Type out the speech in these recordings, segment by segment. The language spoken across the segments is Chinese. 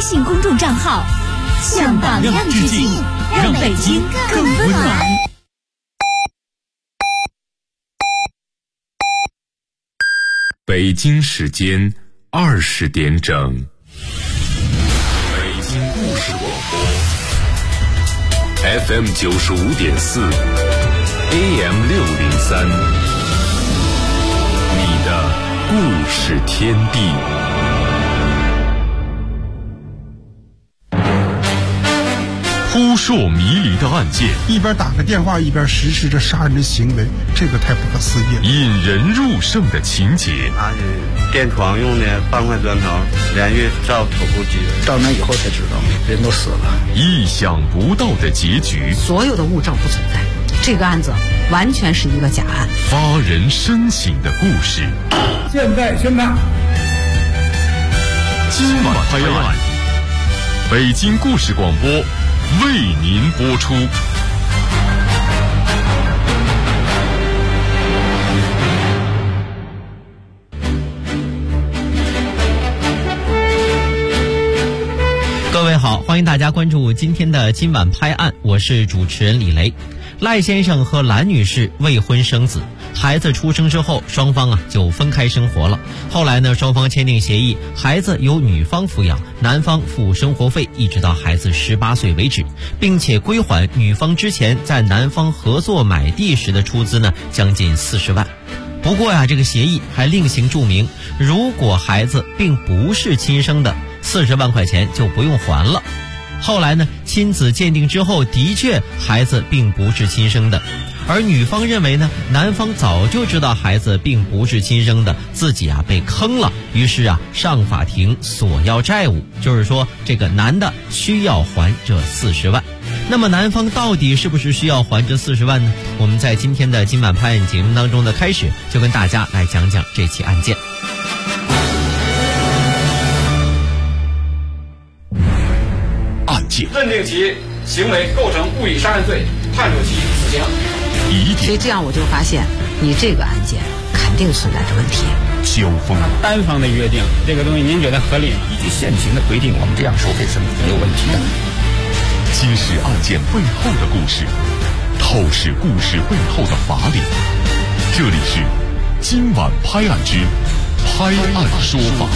信公众账号，向榜样致敬，让北京更温暖。 北京时间20点整，北京故事广播 FM 95.4 AM 603，你的故事天地。扑朔迷离的案件， 一边打个电话一边实施着杀人的行为，这个太不可思议了。 引人入胜的情节， 拿着电窗用的半块砖头连续照头部击人， 到那以后才知道人都死了。 意想不到的结局， 所有的物证不存在，这个案子完全是一个假案。 发人深省的故事， 现在宣判， 今晚拍案，北京故事广播为您播出。 各位好，欢迎大家关注今天的今晚拍案，我是主持人李雷。赖先生和兰女士未婚生子，孩子出生之后，双方就分开生活了。后来呢，双方签订协议，孩子由女方抚养，男方付生活费，一直到孩子18岁为止，并且归还女方之前在男方合作买地时的出资呢，将近40万。不过这个协议还另行注明，如果孩子并不是亲生的，40万块钱就不用还了。后来呢，亲子鉴定之后，的确孩子并不是亲生的，而女方认为呢，男方早就知道孩子并不是亲生的，自己被坑了，于是上法庭索要债务，就是说这个男的需要还这40万。那么男方到底是不是需要还这40万呢？我们在今天的今晚拍案节目当中的开始，就跟大家来讲讲这起案件。 认定其行为构成故意杀人罪，判处其死刑。 所以这样我就发现，你这个案件肯定存在着问题。 交锋， 单方的约定这个东西，您觉得合理吗？ 以及现行的规定，我们这样收费是没有问题的。 揭示案件背后的故事，透视故事背后的法理。这里是今晚拍案之拍案说法。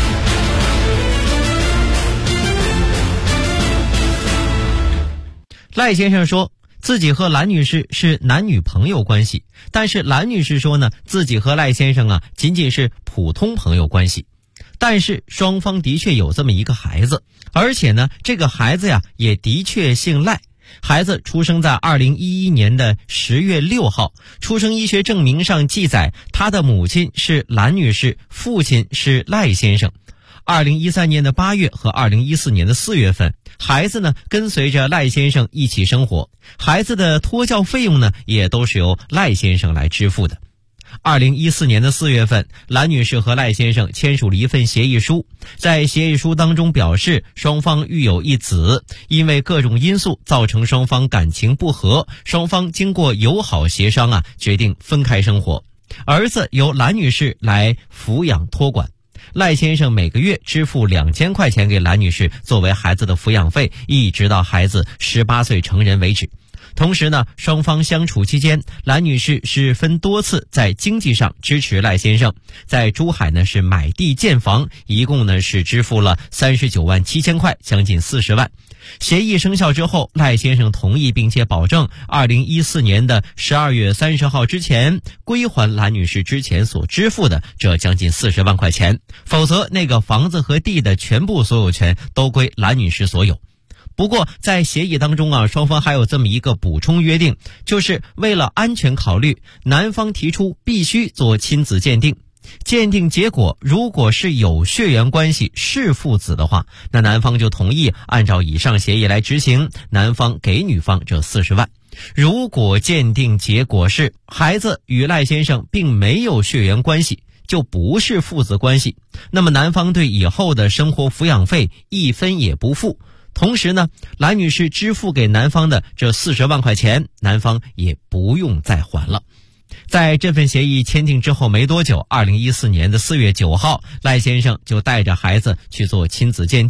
赖先生说自己和兰女士是男女朋友关系，但是兰女士说呢，自己和赖先生仅仅是普通朋友关系。但是双方的确有这么一个孩子，而且呢，这个孩子也的确姓赖。孩子出生在2011年的10月6号，出生医学证明上记载，他的母亲是兰女士，父亲是赖先生。2013年的8月和2014年的4月份，孩子呢跟随着赖先生一起生活，孩子的托教费用呢也都是由赖先生来支付的。2014年的4月份，兰女士和赖先生签署了一份协议书，在协议书当中表示，双方育有一子，因为各种因素造成双方感情不和，双方经过友好协商决定分开生活，儿子由兰女士来抚养托管。赖先生每个月支付2000块钱给兰女士作为孩子的抚养费，一直到孩子18岁成人为止。同时呢，双方相处期间，兰女士是分多次在经济上支持赖先生，在珠海呢是买地建房，一共呢是支付了39万7千块，将近40万。协议生效之后，赖先生同意并且保证2014年的12月30号之前归还兰女士之前所支付的这将近40万块钱，否则那个房子和地的全部所有权都归兰女士所有。不过在协议当中双方还有这么一个补充约定，就是为了安全考虑，男方提出必须做亲子鉴定，鉴定结果如果是有血缘关系是父子的话，那男方就同意按照以上协议来执行，男方给女方这40万。如果鉴定结果是孩子与赖先生并没有血缘关系，就不是父子关系，那么男方对以后的生活抚养费一分也不付。同时呢，兰女士支付给男方的这40万块钱，男方也不用再还了。在这份协议签订之后没多久，2014年的4月9号，赖先生就带着孩子去做亲子鉴定。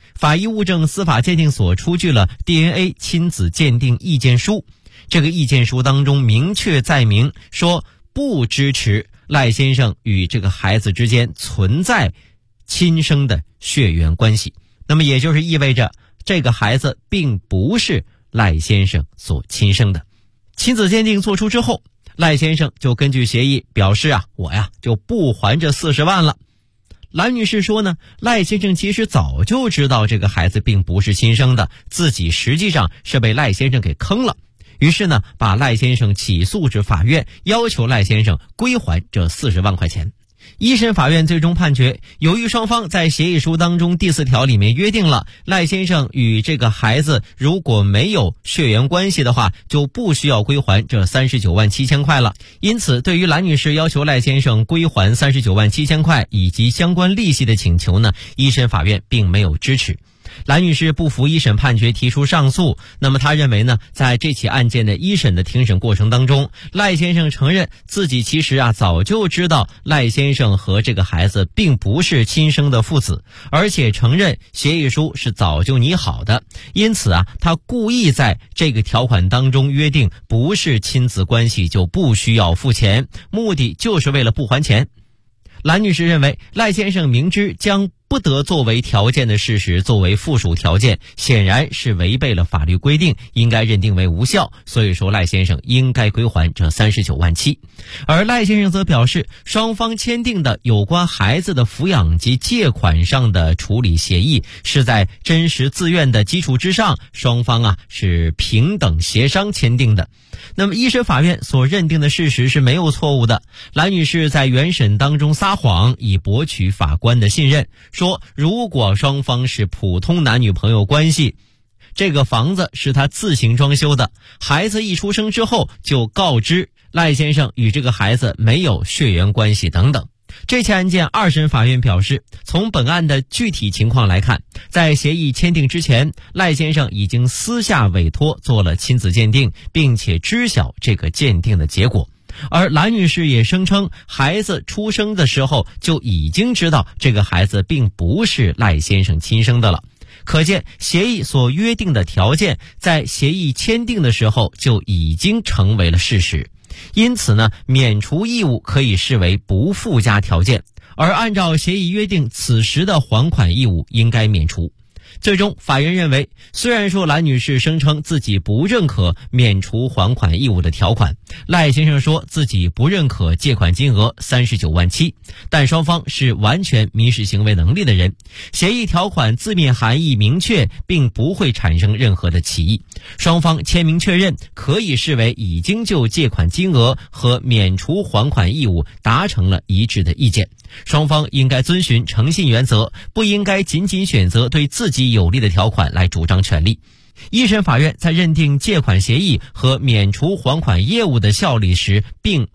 法医物证司法鉴定所出具了 DNA 亲子鉴定意见书。这个意见书当中明确载明说，不支持赖先生与这个孩子之间存在亲生的血缘关系。那么也就是意味着这个孩子并不是赖先生所亲生的。亲子鉴定做出之后，赖先生就根据协议表示我就不还这40万了。蓝女士说呢，赖先生其实早就知道这个孩子并不是亲生的，自己实际上是被赖先生给坑了。于是呢，把赖先生起诉至法院，要求赖先生归还这40万块钱。一审法院最终判决，由于双方在协议书当中第4条里面约定了，赖先生与这个孩子如果没有血缘关系的话，就不需要归还这39万7千块了。因此，对于蓝女士要求赖先生归还39万7千块以及相关利息的请求呢，一审法院并没有支持。蓝女士不服一审判决，提出上诉。那么她认为呢，在这起案件的一审的庭审过程当中，赖先生承认自己其实早就知道赖先生和这个孩子并不是亲生的父子，而且承认协议书是早就拟好的。因此他故意在这个条款当中约定不是亲子关系就不需要付钱，目的就是为了不还钱。蓝女士认为，赖先生明知将不得作为条件的事实作为附属条件，显然是违背了法律规定，应该认定为无效，所以说赖先生应该归还这39万7。而赖先生则表示，双方签订的有关孩子的抚养及借款上的处理协议是在真实自愿的基础之上，双方是平等协商签订的。那么一审法院所认定的事实是没有错误的。蓝女士在原审当中撒谎，以博取法官的信任，说如果双方是普通男女朋友关系，这个房子是他自行装修的，孩子一出生之后就告知赖先生与这个孩子没有血缘关系等等。这起案件二审法院表示，从本案的具体情况来看，在协议签订之前，赖先生已经私下委托做了亲子鉴定，并且知晓这个鉴定的结果。而蓝女士也声称，孩子出生的时候就已经知道这个孩子并不是赖先生亲生的了。可见协议所约定的条件在协议签订的时候就已经成为了事实。因此呢，免除义务可以视为不附加条件，而按照协议约定，此时的还款义务应该免除。最终法院认为，虽然说蓝女士声称自己不认可免除还款义务的条款，赖先生说自己不认可借款金额39万7，但双方是完全民事行为能力的人，协议条款字面含义明确，并不会产生任何的歧义，双方签名确认，可以视为已经就借款金额和免除还款义务达成了一致的意见。双方应该遵循诚信原则，不应该仅仅选择对自己有利的条款来主张权利。一审法院在认定借款协议和免除还款业务的效力时，并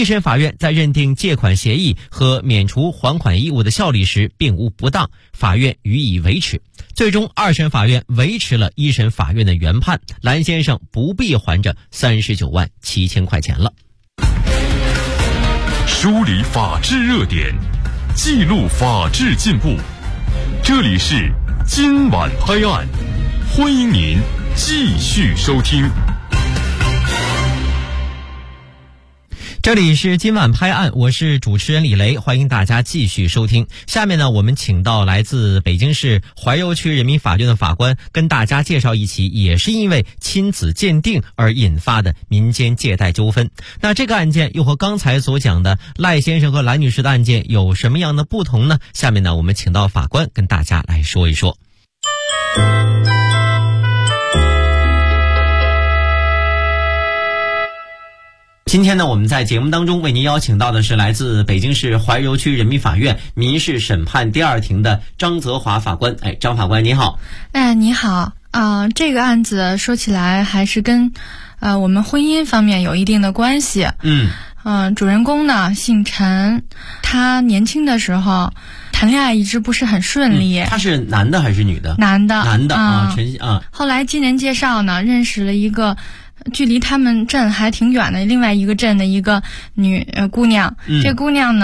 无不当，法院予以维持。最终二审法院维持了一审法院的原判，蓝先生不必还这39万7千块钱了。 梳理法治热点，记录法治进步，这里是今晚拍案，欢迎您继续收听。 这里是今晚拍案，我是主持人李雷，欢迎大家继续收听。下面呢，我们请到来自北京市怀柔区人民法院的法官，跟大家介绍一起也是因为亲子鉴定而引发的民间借贷纠纷。那这个案件又和刚才所讲的赖先生和蓝女士的案件有什么样的不同呢？下面呢，我们请到法官跟大家来说一说。今天呢，我们在节目当中为您邀请到的是来自北京市怀柔区人民法院民事审判第二庭的张泽华法官。张法官您好。 你好。这个案子说起来还是跟我们婚姻方面有一定的关系。主人公呢姓陈，他年轻的时候谈恋爱一直不是很顺利。 他是男的还是女的？ 男的。 陈后来经人介绍呢，认识了一个距离他们镇还挺远的另外一个镇的一个姑娘。这姑娘呢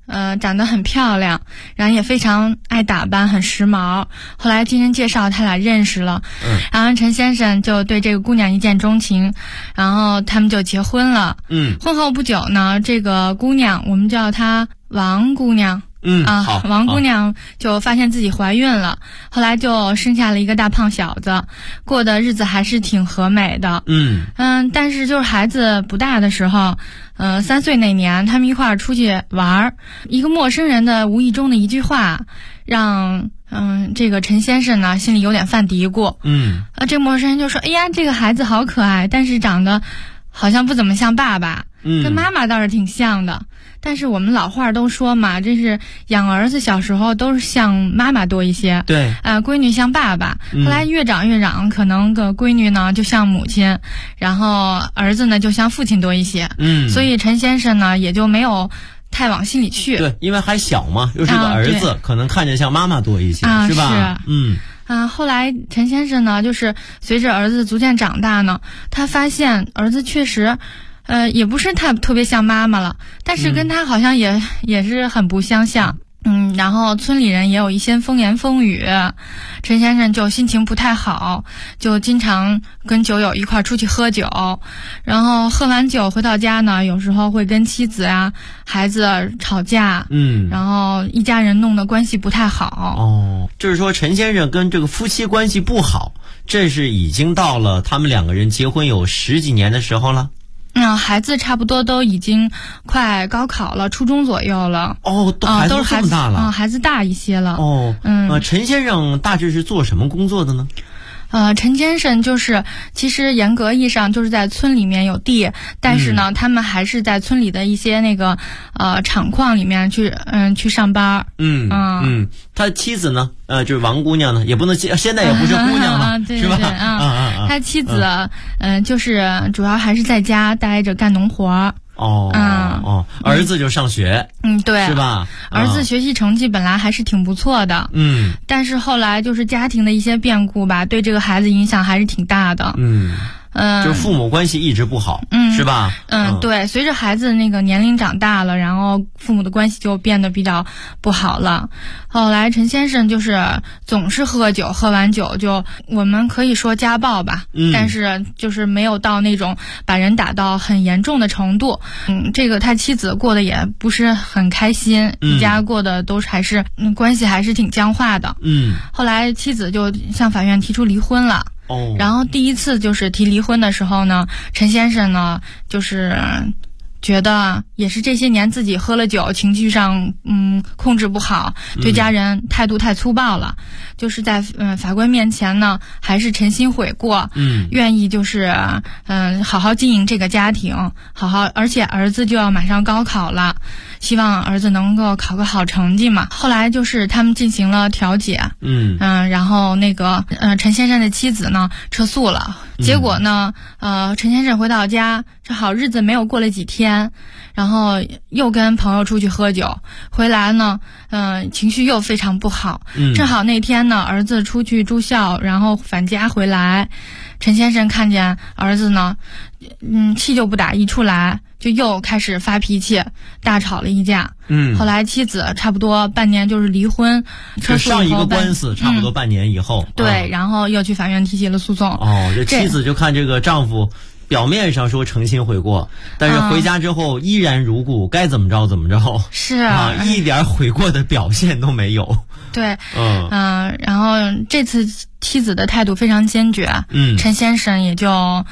长得很漂亮，然后也非常爱打扮，很时髦。后来经人介绍，他俩认识了，然后陈先生就对这个姑娘一见钟情，然后他们就结婚了。婚后不久呢，这个姑娘我们叫她王姑娘。王姑娘就发现自己怀孕了，后来就生下了一个大胖小子，过的日子还是挺和美的。但是就是孩子不大的时候，3岁那年，他们一块儿出去玩，一个陌生人的无意中的一句话，让这个陈先生呢心里有点犯嘀咕。这个陌生人就说：“哎呀，这个孩子好可爱，但是长得好像不怎么像爸爸，跟妈妈倒是挺像的。”但是我们老话都说嘛，这是养儿子小时候都是像妈妈多一些， 对， 闺女像爸爸，后来越长，可能个闺女呢就像母亲，然后儿子呢就像父亲多一些，所以陈先生呢也就没有太往心里去。 对，因为还小嘛，又是个儿子，可能看着像妈妈多一些，是吧？ 后来陈先生呢，就是随着儿子逐渐长大呢，他发现儿子确实也不是特别像妈妈了，但是跟他好像也是很不相像。然后村里人也有一些风言风语，陈先生就心情不太好，就经常跟酒友一块出去喝酒，然后喝完酒回到家呢，有时候会跟妻子啊、孩子吵架，然后一家人弄得关系不太好。 就是说陈先生跟这个夫妻关系不好，这是已经到了他们2个人结婚有10几年的时候了。 孩子差不多都已经快高考了，初中左右了。 孩子都这么大了。 孩子大一些了。 陈先生大致是做什么工作的呢？ 陈先生就是其实严格意义上就是在村里面有地，但是呢，他们还是在村里的一些那个厂矿里面去上班。他妻子呢，就是王姑娘呢，也不能现在也不是姑娘了，是吧？他妻子就是主要还是在家待着干农活。 儿子就上学， 对， 是吧？ 儿子学习成绩本来还是挺不错的，但是后来就是家庭的一些变故吧，对这个孩子影响还是挺大的。 就是父母关系一直不好，是吧？ 对，随着孩子那个年龄长大了，然后父母的关系就变得比较不好了。后来陈先生就是总是喝酒，喝完酒就我们可以说家暴吧，但是就是没有到那种把人打到很严重的程度。这个他妻子过得也不是很开心，一家过得都是还是关系还是挺僵化的。后来妻子就向法院提出离婚了。然后第一次就是提离婚的时候呢，陈先生呢就是觉得也是这些年自己喝了酒，情绪上控制不好，对家人态度太粗暴了，就是在法官面前呢还是诚心悔过，愿意就是好好经营这个家庭，而且儿子就要马上高考了，希望儿子能够考个好成绩嘛。后来就是他们进行了调解，然后那个陈先生的妻子呢撤诉了，结果呢陈先生回到家，这好日子没有过了几天，然后又跟朋友出去喝酒，回来呢情绪又非常不好。正好那天呢儿子出去住校，然后返家回来，陈先生看见儿子呢气就不打一处来，就又开始发脾气，大吵了一架。后来妻子差不多半年就是离婚， 就上一个官司差不多半年以后， 对，然后又去法院提起了诉讼。 这妻子就看这个丈夫表面上说诚心悔过，但是回家之后依然如故，该怎么着怎么着， 是一点悔过的表现都没有。 对，然后这次妻子的态度非常坚决，陈先生也就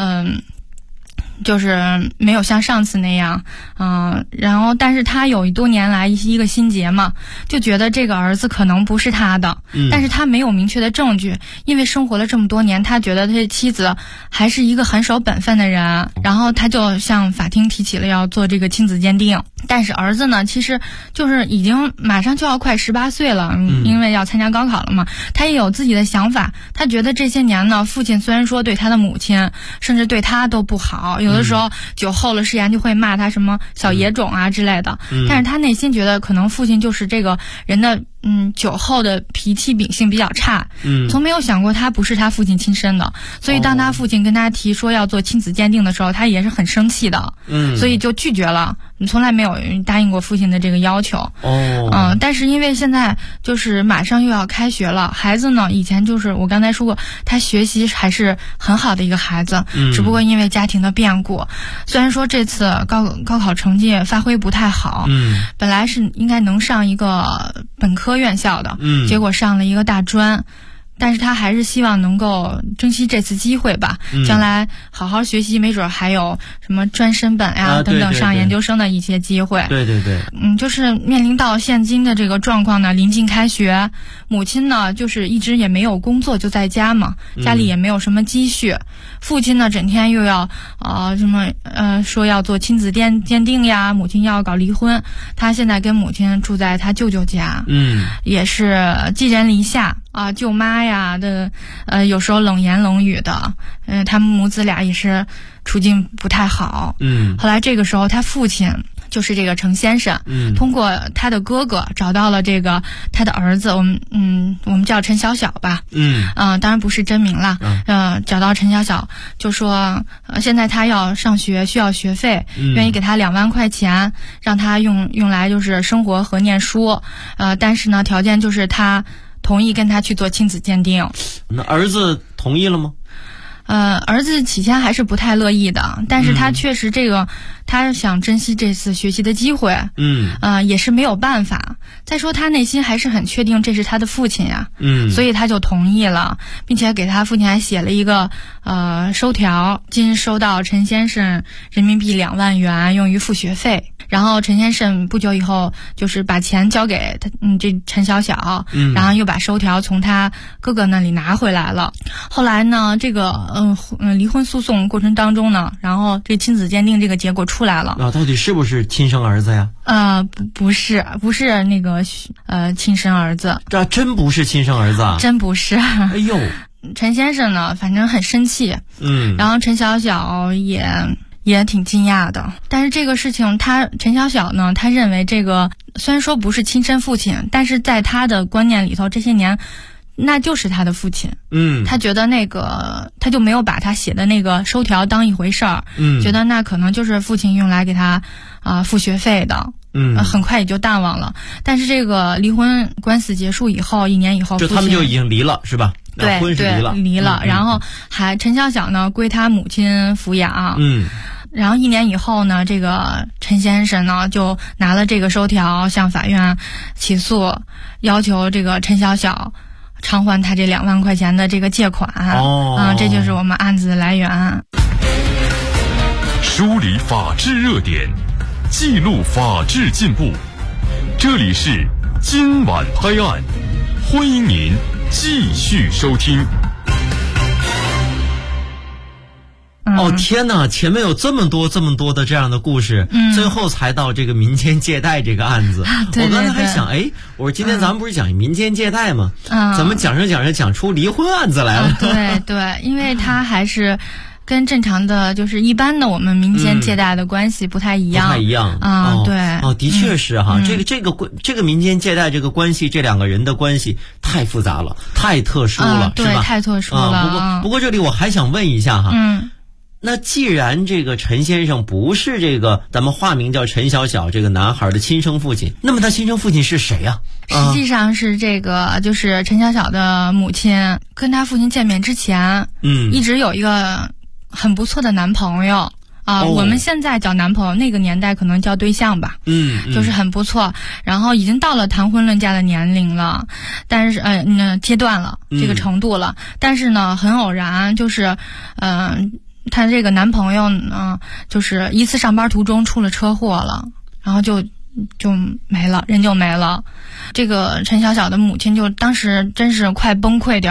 就是没有像上次那样，然后但是他有多年来一个心结嘛，就觉得这个儿子可能不是他的，但是他没有明确的证据，因为生活了这么多年，他觉得他的妻子还是一个很守本分的人，然后他就向法庭提起了要做这个亲子鉴定。但是儿子呢，其实就是已经马上就要快18岁了，因为要参加高考了嘛，他也有自己的想法，他觉得这些年呢，父亲虽然说对他的母亲甚至对他都不好，有的时候酒后了誓言就会骂他什么小野种啊之类的，但是他内心觉得可能父亲就是这个人的酒后的脾气秉性比较差，从没有想过他不是他父亲亲生的，所以当他父亲跟他提说要做亲子鉴定的时候，他也是很生气的，所以就拒绝了，从来没有答应过父亲的这个要求。但是因为现在就是马上又要开学了，孩子呢以前就是我刚才说过，他学习还是很好的一个孩子，只不过因为家庭的变故，虽然说这次高考成绩发挥不太好，本来是应该能上一个本科院校的，结果上了一个大专，但是他还是希望能够珍惜这次机会吧，将来好好学习，没准还有什么专升本呀、等等上研究生的一些机会。 对， 就是面临到现今的这个状况呢，临近开学，母亲呢就是一直也没有工作，就在家嘛，家里也没有什么积蓄，父亲呢整天又要说要做亲子鉴定呀，母亲要搞离婚，他现在跟母亲住在他舅舅家，也是寄人篱下啊，舅妈呀的有时候冷言冷语的，他们母子俩也是处境不太好。后来这个时候他父亲就是这个程先生，通过他的哥哥找到了这个他的儿子，我们叫陈小小吧，当然不是真名了，找到陈小小就说现在他要上学需要学费，愿意给他2万块钱，让他用来就是生活和念书，但是呢条件就是他同意跟他去做亲子鉴定。 那儿子同意了吗？ 儿子起先还是不太乐意的，但是他确实他想珍惜这次学习的机会，也是没有办法。再说他内心还是很确定这是他的父亲呀，所以他就同意了，并且给他父亲还写了一个收条，今收到陈先生人民币2万元用于付学费。然后陈先生不久以后就是把钱交给他这陈小小，然后又把收条从他哥哥那里拿回来了。后来呢这个离婚诉讼过程当中呢，然后这亲子鉴定这个结果出来了， 到底是不是亲生儿子呀？ 不是那个亲生儿子。 这真不是亲生儿子啊？ 真不是。 哎呦， 陈先生呢反正很生气，然后陈小小也挺惊讶的。但是这个事情陈小小呢，他认为这个虽然说不是亲生父亲，但是在他的观念里头，这些年那就是他的父亲。他觉得他就没有把他写的那个收条当一回事儿，觉得那可能就是父亲用来给他付学费的。很快也就淡忘了。但是这个离婚官司结束以后，1年以后， 就他们就已经离了是吧？ 对， 婚是离了。然后陈小小呢归他母亲抚养。然后1年以后呢，这个陈先生呢就拿了这个收条向法院起诉，要求这个陈小小偿还他这2万块钱的这个借款。这就是我们案子的来源。 梳理法治热点，记录法治进步，这里是今晚拍案，欢迎您继续收听。 天哪，前面有这么多的这样的故事，最后才到这个民间借贷这个案子。我刚才还想，我说今天咱们不是讲民间借贷吗？怎么讲着讲出离婚案子来了？ 对，因为他还是跟正常的就是一般的我们民间借贷的关系不太一样。对。 的确是哈，这个民间借贷这个关系，这2个人的关系太复杂了，太特殊了，是吧？ 太特殊了。 不过这里我还想问一下哈，那既然这个陈先生不是这个咱们化名叫陈小小这个男孩的亲生父亲，那么他亲生父亲是谁呀？ 实际上是这个就是陈小小的母亲跟他父亲见面之前，一直有一个很不错的男朋友。我们现在叫男朋友，那个年代可能叫对象吧。就是很不错，然后已经到了谈婚论嫁的年龄了，但是阶段了，这个程度了。但是呢，很偶然，就是她这个男朋友呢，就是一次上班途中出了车祸了，然后就没了，人就没了。这个陈小小的母亲就当时真是快崩溃掉了。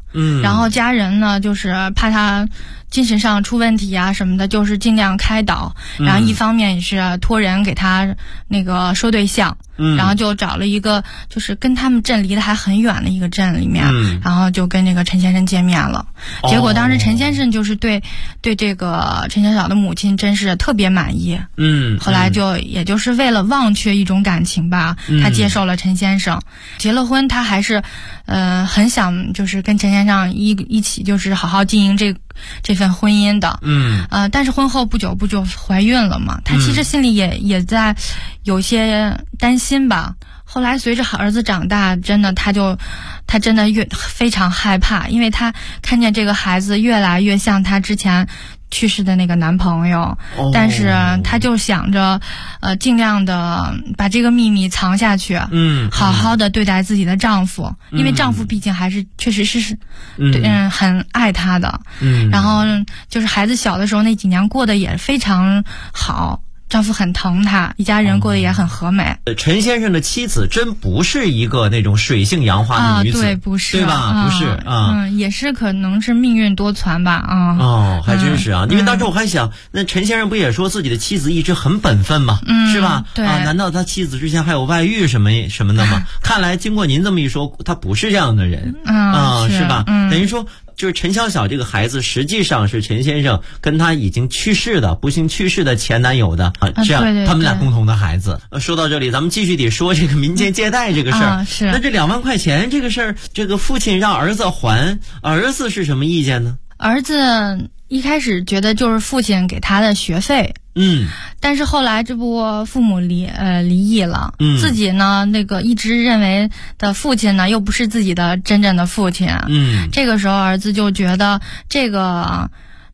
然后家人呢就是怕他精神上出问题啊什么的，就是尽量开导，然后一方面也是托人给他那个说对象，然后就找了一个就是跟他们镇离得还很远的一个镇里面，然后就跟这个陈先生见面了。结果当时陈先生就是对这个陈小小的母亲真是特别满意，后来就也就是为了忘却一种感情吧，他接受了陈先生，结了婚，他还是很想就是跟陈先生一起就是好好经营这份婚姻的，但是婚后不久不就怀孕了嘛，他其实心里也在有些担心吧。后来随着儿子长大，他真的非常害怕，因为他看见这个孩子越来越像他之前去世的那个男朋友，但是他就想着尽量的把这个秘密藏下去，好好的对待自己的丈夫，因为丈夫毕竟还是确实是很爱她的，然后就是孩子小的时候那几年过得也非常好，丈夫很疼她，一家人过得也很和美。 陈先生的妻子真不是一个那种水性杨花的女子， 对，不是， 对吧？不是啊， 也是可能是命运多舛吧啊。 还真是啊，因为当时我还想，那陈先生不也说自己的妻子一直很本分吗？是吧？ 对啊，难道他妻子之前还有外遇什么的吗？看来经过您这么一说，他不是这样的人是吧？等于说。就是陈小小这个孩子，实际上是陈先生跟他已经不幸去世的前男友的这样他们俩共同的孩子。说到这里，咱们继续得说这个民间借贷这个事儿。 是。 那这2万块钱这个事儿，这个父亲让儿子还，儿子是什么意见呢？ 儿子一开始觉得就是父亲给他的学费。但是后来这不父母离异了，自己呢那个一直认为的父亲呢又不是自己的真正的父亲，这个时候儿子就觉得这个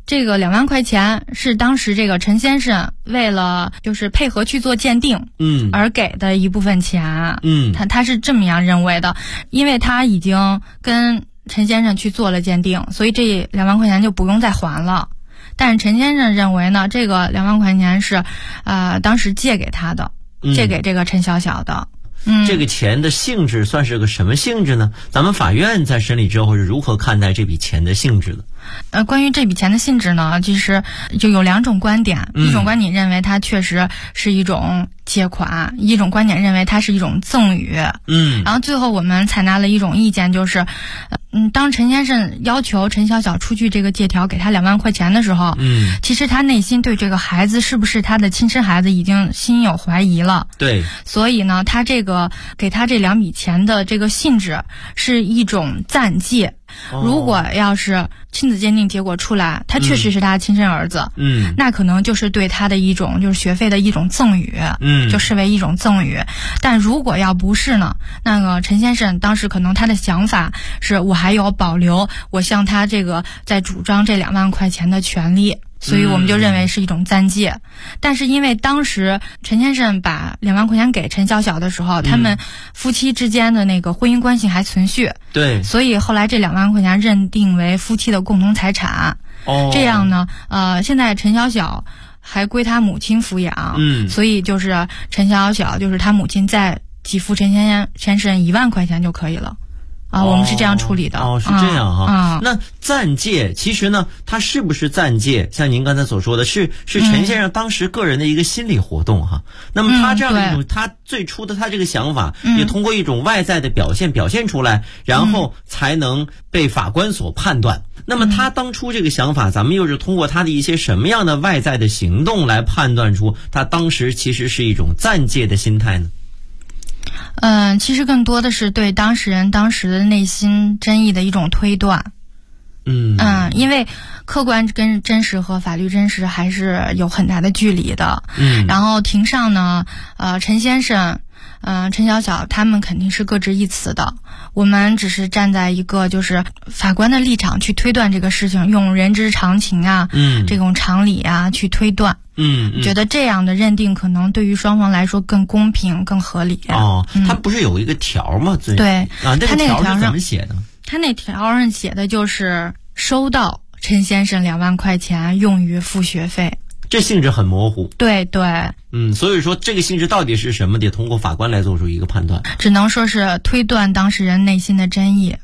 2万块钱是当时这个陈先生为了就是配合去做鉴定，而给的一部分钱，他是这么样认为的，因为他已经跟陈先生去做了鉴定，所以这2万块钱就不用再还了。但是陈先生认为呢，这个2万块钱是当时借给他的，借给这个陈小小的。 这个钱的性质算是个什么性质呢？咱们法院在审理之后是如何看待这笔钱的性质的？ 关于这笔钱的性质呢，其实就有2种观点，一种观点认为它确实是一种借款，一种观点认为它是一种赠与。然后最后我们采纳了一种意见，就是当陈先生要求陈小小出具这个借条给他2万块钱的时候，其实他内心对这个孩子是不是他的亲生孩子已经心有怀疑了。 对， 所以呢，他这个给他这2笔钱的这个性质是一种暂借。如果要是亲子鉴定结果出来，他确实是他亲生儿子，那可能就是对他的一种就是学费的一种赠与，就视为一种赠与。但如果要不是呢，那个陈先生当时可能他的想法是我还有保留我向他这个在主张这2万块钱的权利。所以我们就认为是一种暂借。但是因为当时陈先生把2万块钱给陈小小的时候，他们夫妻之间的那个婚姻关系还存续， 对， 所以后来这2万块钱认定为夫妻的共同财产。这样呢，现在陈小小还归他母亲抚养，所以就是陈小小就是他母亲再给付陈先生1万块钱就可以了。我们是这样处理的。 是这样哈。那暂借其实呢，它是不是暂借？像您刚才所说的是陈先生当时个人的一个心理活动哈。那么他这样的一种，他最初的他这个想法，也通过一种外在的表现出来，然后才能被法官所判断。那么他当初这个想法，咱们又是通过他的一些什么样的外在的行动来判断出他当时其实是一种暂借的心态呢？ 其实更多的是对当事人当时的内心真意的一种推断。因为客观跟真实和法律真实还是有很大的距离的。然后庭上呢，陈先生、陈小小他们肯定是各执一词的。我们只是站在一个就是法官的立场去推断这个事情，用人之常情啊，这种常理啊去推断。觉得这样的认定可能对于双方来说更公平、更合理。 他不是有一个条吗？ 对， 那个条是怎么写的？ 他那条上写的就是收到陈先生2万块钱用于付学费。 这性质很模糊。 对。 所以说这个性质到底是什么，得通过法官来做出一个判断。 只能说是推断当事人内心的真意。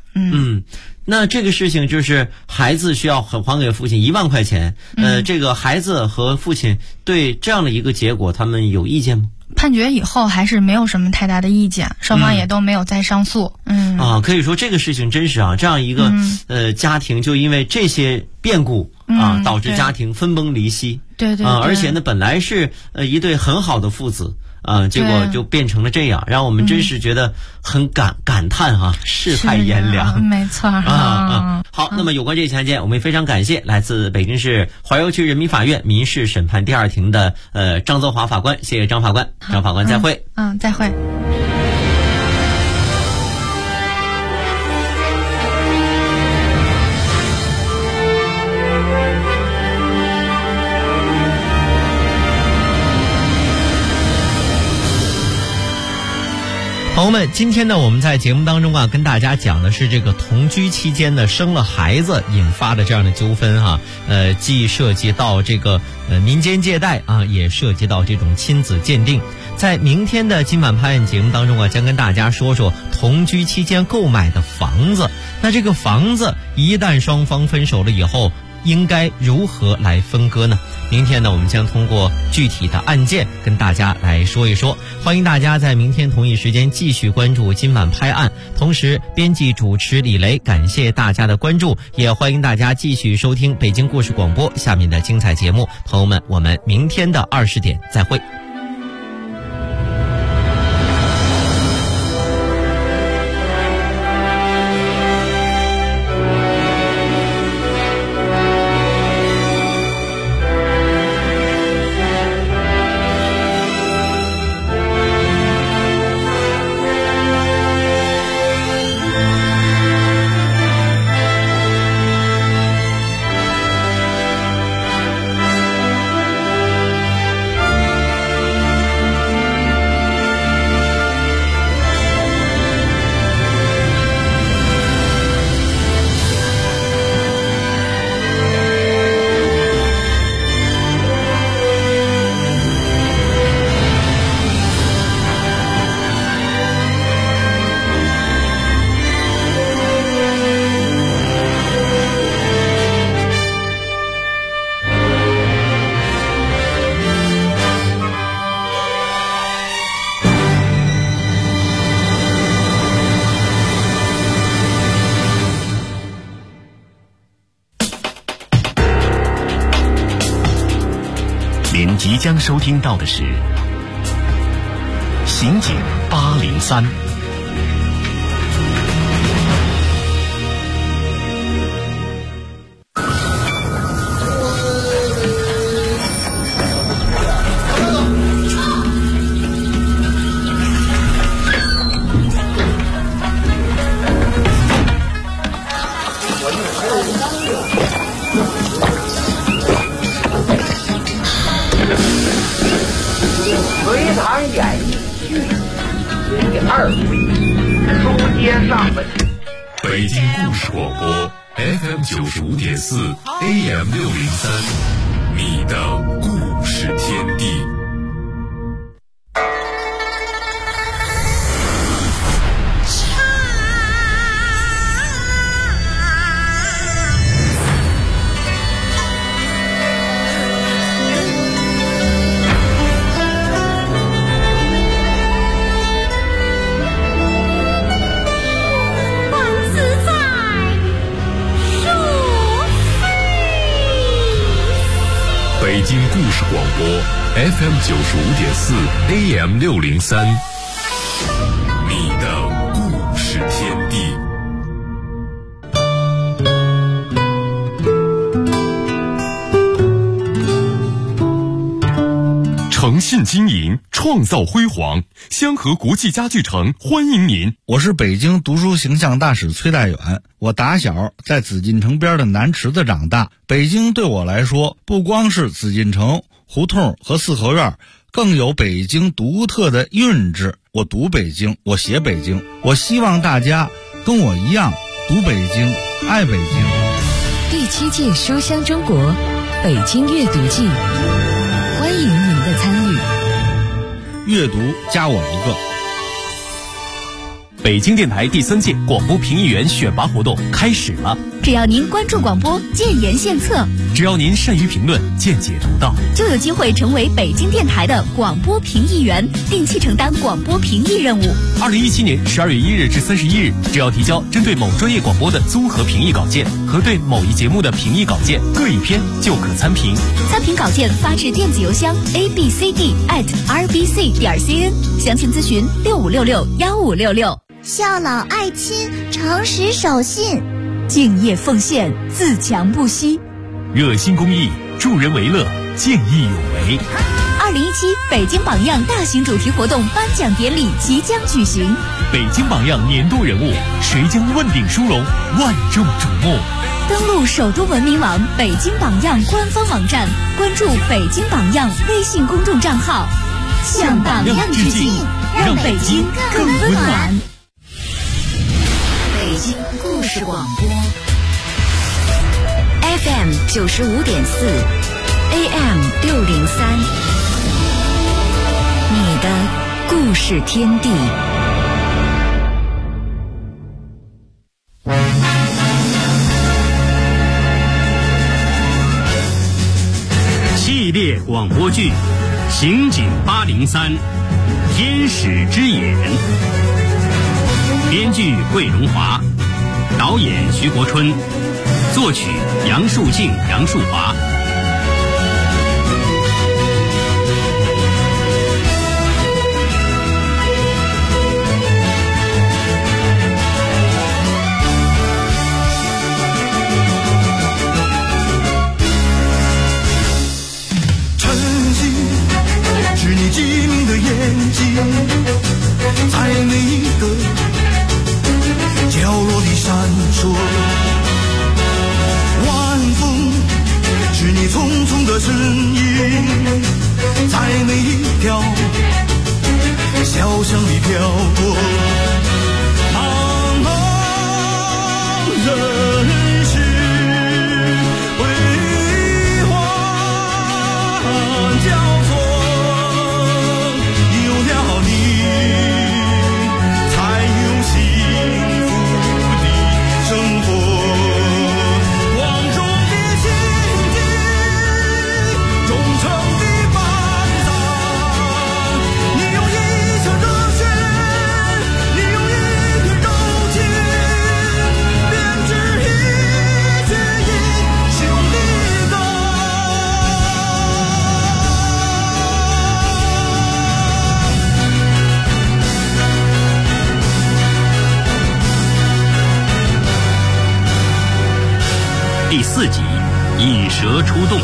那这个事情就是孩子需要还给父亲1万块钱，这个孩子和父亲对这样的一个结果，他们有意见吗？ 判决以后还是没有什么太大的意见，双方也都没有再上诉。 可以说这个事情真是这样一个家庭就因为这些变故导致家庭分崩离析。 对， 而且呢，本来是一对很好的父子。结果就变成了这样，让我们真是觉得很感叹世态炎凉。 没错好，那么有关这起案件，我们也非常感谢来自北京市怀柔区人民法院民事审判第2庭的张泽华法官，谢谢张法官。张法官再会。 再会。 朋友们，今天呢，我们在节目当中跟大家讲的是这个同居期间呢生了孩子引发的这样的纠纷既涉及到这个民间借贷也涉及到这种亲子鉴定。在明天的今晚拍案节目当中将跟大家说说同居期间购买的房子。那这个房子一旦双方分手了以后，应该如何来分割呢？明天呢，我们将通过具体的案件跟大家来说一说。欢迎大家在明天同一时间继续关注今晚拍案。同时，编辑主持李雷，感谢大家的关注，也欢迎大家继续收听北京故事广播下面的精彩节目。朋友们，我们明天的20点再会。 您即将收听到的是《刑警803》。 隋唐演义剧第2回，书接上文。 北京故事广播 FM 95.4 AM 603，你的故事天地。北京故事广播 FM 95.4 AM 603，你的故事天地。诚信经营，创造辉煌。香河国际家具城欢迎您。 我是北京读书形象大使崔大远。我打小在紫禁城边的南池子长大。北京对我来说，不光是紫禁城、胡同和四合院，更有北京独特的韵致。我读北京，我写北京，我希望大家跟我一样读北京，爱北京。 第7届书香中国北京阅读季，欢迎您的参与。 阅读加我一个。 北京电台第3届广播评议员选拔活动开始了。 只要您关注广播，建言献策； 只要您善于评论，见解独到， 就有机会成为北京电台的广播评议员，定期承担广播评议任务。 2017年12月1日至31日，只要提交针对某专业广播的综合评议稿件和对某一节目的评议稿件各一篇，就可参评。 参评稿件发至电子邮箱 abcd@rbc.cn， 详情咨询65661566。 孝老爱亲，诚实守信， 敬业奉献，自强不息， 热心公益，助人为乐，见义勇为。 2017北京榜样大型主题活动颁奖典礼即将举行， 北京榜样年度人物，谁将问鼎殊荣，万众瞩目。 登录首都文明网北京榜样官方网站，关注北京榜样微信公众账号，向榜样致敬，让北京更温暖。 北京故事广播 FM 95.4 AM 603，你的故事天地。 系列广播剧《刑警803天使之眼》，编剧桂荣华，导演徐国春，作曲杨树静、杨树华。 精明的眼睛，在每一个角落里闪烁。晚风是你匆匆的身影，在每一条小巷里飘过。茫茫人世辉煌交错，第4集，引蛇出洞。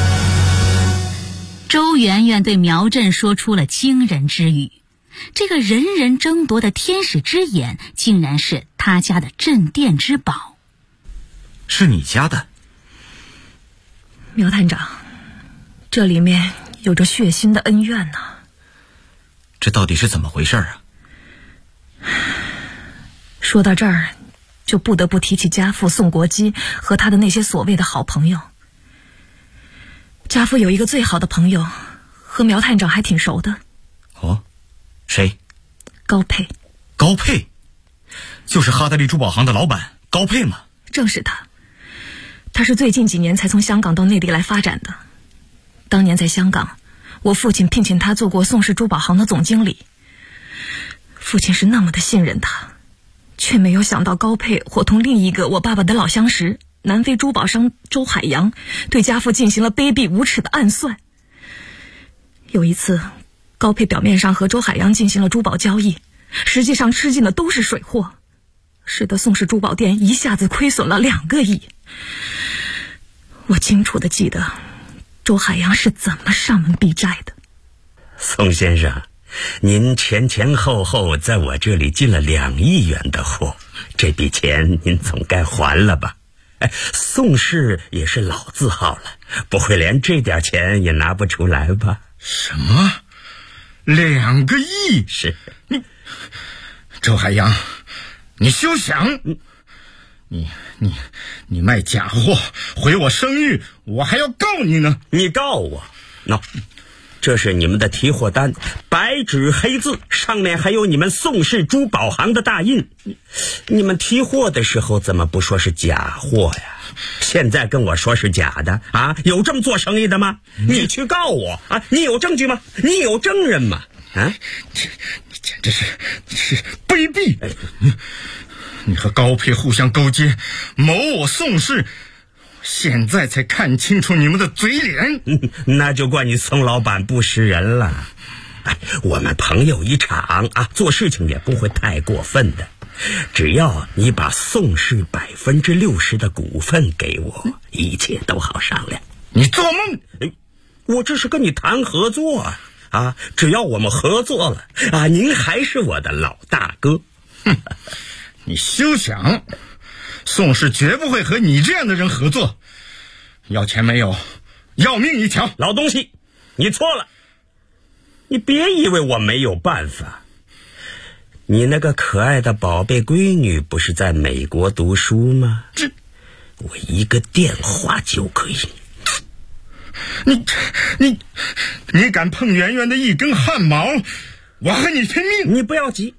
周圆圆对苗振说出了惊人之语，这个人人争夺的天使之眼，竟然是他家的镇店之宝。 是你家的？ 苗探长，这里面有着血腥的恩怨呢。 这到底是怎么回事啊？ 说到这儿，就不得不提起家父宋国基和他的那些所谓的好朋友。家父有一个最好的朋友，和苗探长还挺熟的。 哦，谁？ 高佩。 高佩？就是哈德利珠宝行的老板高佩吗？ 正是他。他是最近几年才从香港到内地来发展的。当年在香港，我父亲聘请他做过宋氏珠宝行的总经理。父亲是那么的信任他，却没有想到高佩伙同另一个我爸爸的老相识南非珠宝商周海洋，对家父进行了卑鄙无耻的暗算。有一次，高佩表面上和周海洋进行了珠宝交易，实际上吃进的都是水货，使得宋氏珠宝店一下子亏损了2个亿。我清楚地记得周海洋是怎么上门避债的。 宋先生，您前后后在我这里进了2亿元的货，这笔钱您总该还了吧？宋氏也是老字号了，不会连这点钱也拿不出来吧？ 什么？2个亿？ 是你，周海洋，你休想！你卖假货毁我声誉，我还要告你呢！ 你告我？ 这是你们的提货单，白纸黑字，上面还有你们宋氏珠宝行的大印。你们提货的时候怎么不说是假货呀？现在跟我说是假的啊？有这么做生意的吗？你去告我啊！你有证据吗？你有证人吗？啊！ 你简直是卑鄙！你和高佩互相勾结，谋我宋氏，现在才看清楚你们的嘴脸。 那就怪你宋老板不识人了。我们朋友一场啊，做事情也不会太过分的。只要你把宋氏60%的股份给我，一切都好商量。 你做梦！ 我这是跟你谈合作啊！只要我们合作了啊，您还是我的老大哥。 哼，你休想！宋氏绝不会和你这样的人合作。要钱没有，要命一条！ 老东西，你错了。你别以为我没有办法。你那个可爱的宝贝闺女不是在美国读书吗？我一个电话就可以。 你敢碰圆圆的一根汗毛，我和你拼命！ 你不要急，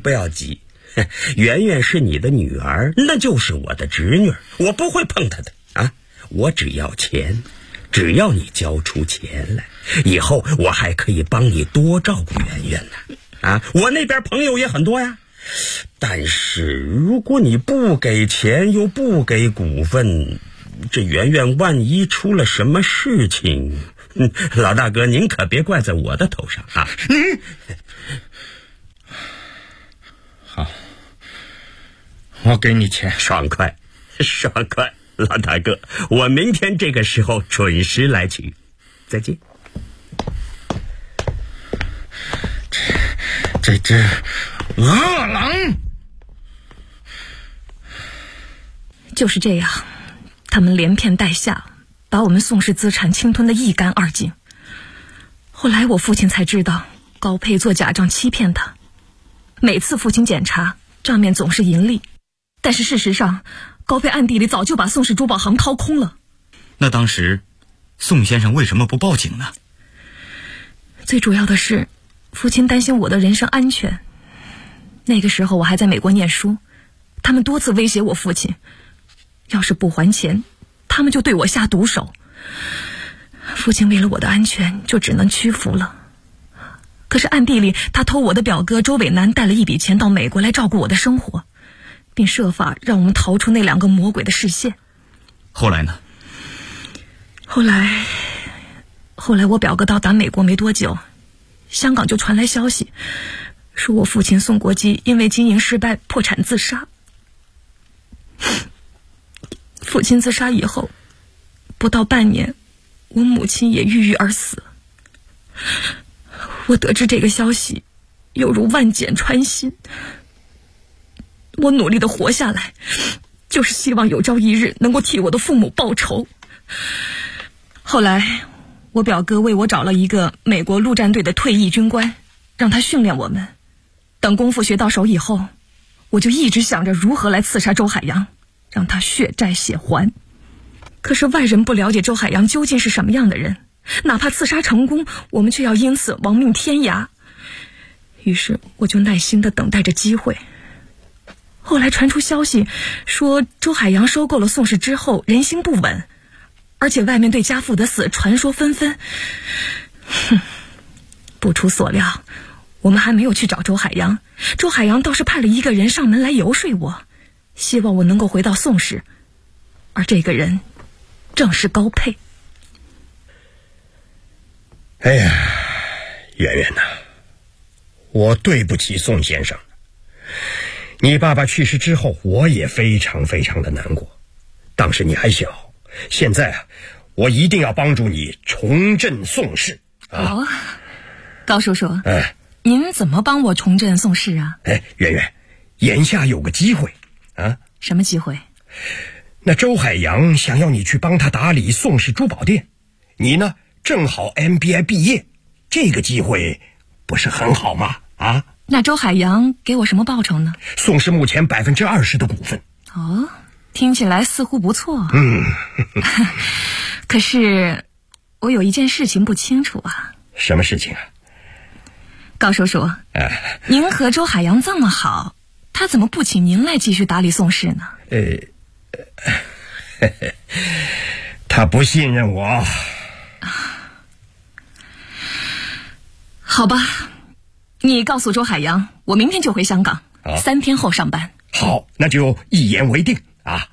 圆圆是你的女儿，那就是我的侄女，我不会碰她的啊！我只要钱，只要你交出钱来，以后我还可以帮你多照顾圆圆呢。啊，我那边朋友也很多呀。但是如果你不给钱又不给股份，这圆圆万一出了什么事情，老大哥您可别怪在我的头上啊。 好，我给你钱。 爽快，老大哥，我明天这个时候准时来取。再见。 这只恶狼！ 就是这样，他们连骗带吓，把我们宋氏资产侵吞得一干二净。后来我父亲才知道，高佩做假账欺骗他。每次父亲检查账面总是盈利，但是事实上，高佩暗地里早就把宋氏珠宝行掏空了。 那当时，宋先生为什么不报警呢？ 最主要的是，父亲担心我的人身安全。那个时候我还在美国念书，他们多次威胁我父亲，要是不还钱，他们就对我下毒手。父亲为了我的安全，就只能屈服了。可是暗地里，他偷我的表哥周伟南带了一笔钱到美国来照顾我的生活，并设法让我们逃出那2个魔鬼的视线。 后来呢？ 后来我表哥到达美国没多久，香港就传来消息，说我父亲宋国基因为经营失败破产自杀。父亲自杀以后，不到半年，我母亲也郁郁而死。我得知这个消息，犹如万箭穿心。我努力的活下来，就是希望有朝一日能够替我的父母报仇。后来我表哥为我找了一个美国陆战队的退役军官，让他训练我们。等功夫学到手以后，我就一直想着如何来刺杀周海洋，让他血债血还。可是外人不了解周海洋究竟是什么样的人，哪怕刺杀成功，我们却要因此亡命天涯。于是我就耐心地等待着机会。后来传出消息说，周海洋收购了宋氏之后人心不稳，而且外面对家父的死传说纷纷。不出所料，我们还没有去找周海洋，周海洋倒是派了一个人上门来游说我，希望我能够回到宋氏，而这个人正是高佩。 哎呀，圆圆呐，我对不起宋先生。你爸爸去世之后，我也非常非常的难过。当时你还小，现在啊，我一定要帮助你重振宋氏啊！ 哦，高叔叔，您怎么帮我重振宋氏啊？ 圆圆，眼下有个机会啊！ 什么机会？ 那周海洋想要你去帮他打理宋氏珠宝店，你呢正好 MBA 毕业，这个机会不是很好吗？啊？ 那周海洋给我什么报酬呢？ 宋氏目前20%的股份。 哦，听起来似乎不错。 嗯， 可是我有一件事情不清楚啊。 什么事情啊？ 高叔叔，您和周海洋这么好，他怎么不请您来继续打理宋氏呢？ 他不信任我。 好吧，你告诉周海洋，我明天就回香港，3天后上班。 好，那就一言为定啊。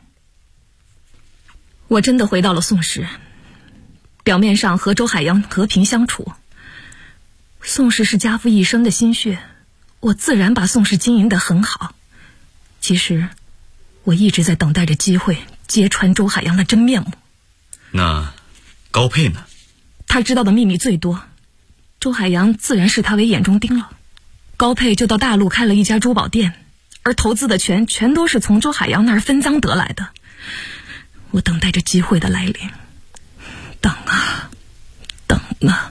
我真的回到了宋氏，表面上和周海洋和平相处。宋氏是家父一生的心血，我自然把宋氏经营得很好。其实我一直在等待着机会揭穿周海洋的真面目。 那高佩呢？ 他知道的秘密最多，周海洋自然视他为眼中钉了。高佩就到大陆开了一家珠宝店，而投资的全都是从周海洋那儿分赃得来的。我等待着机会的来临，等啊等啊，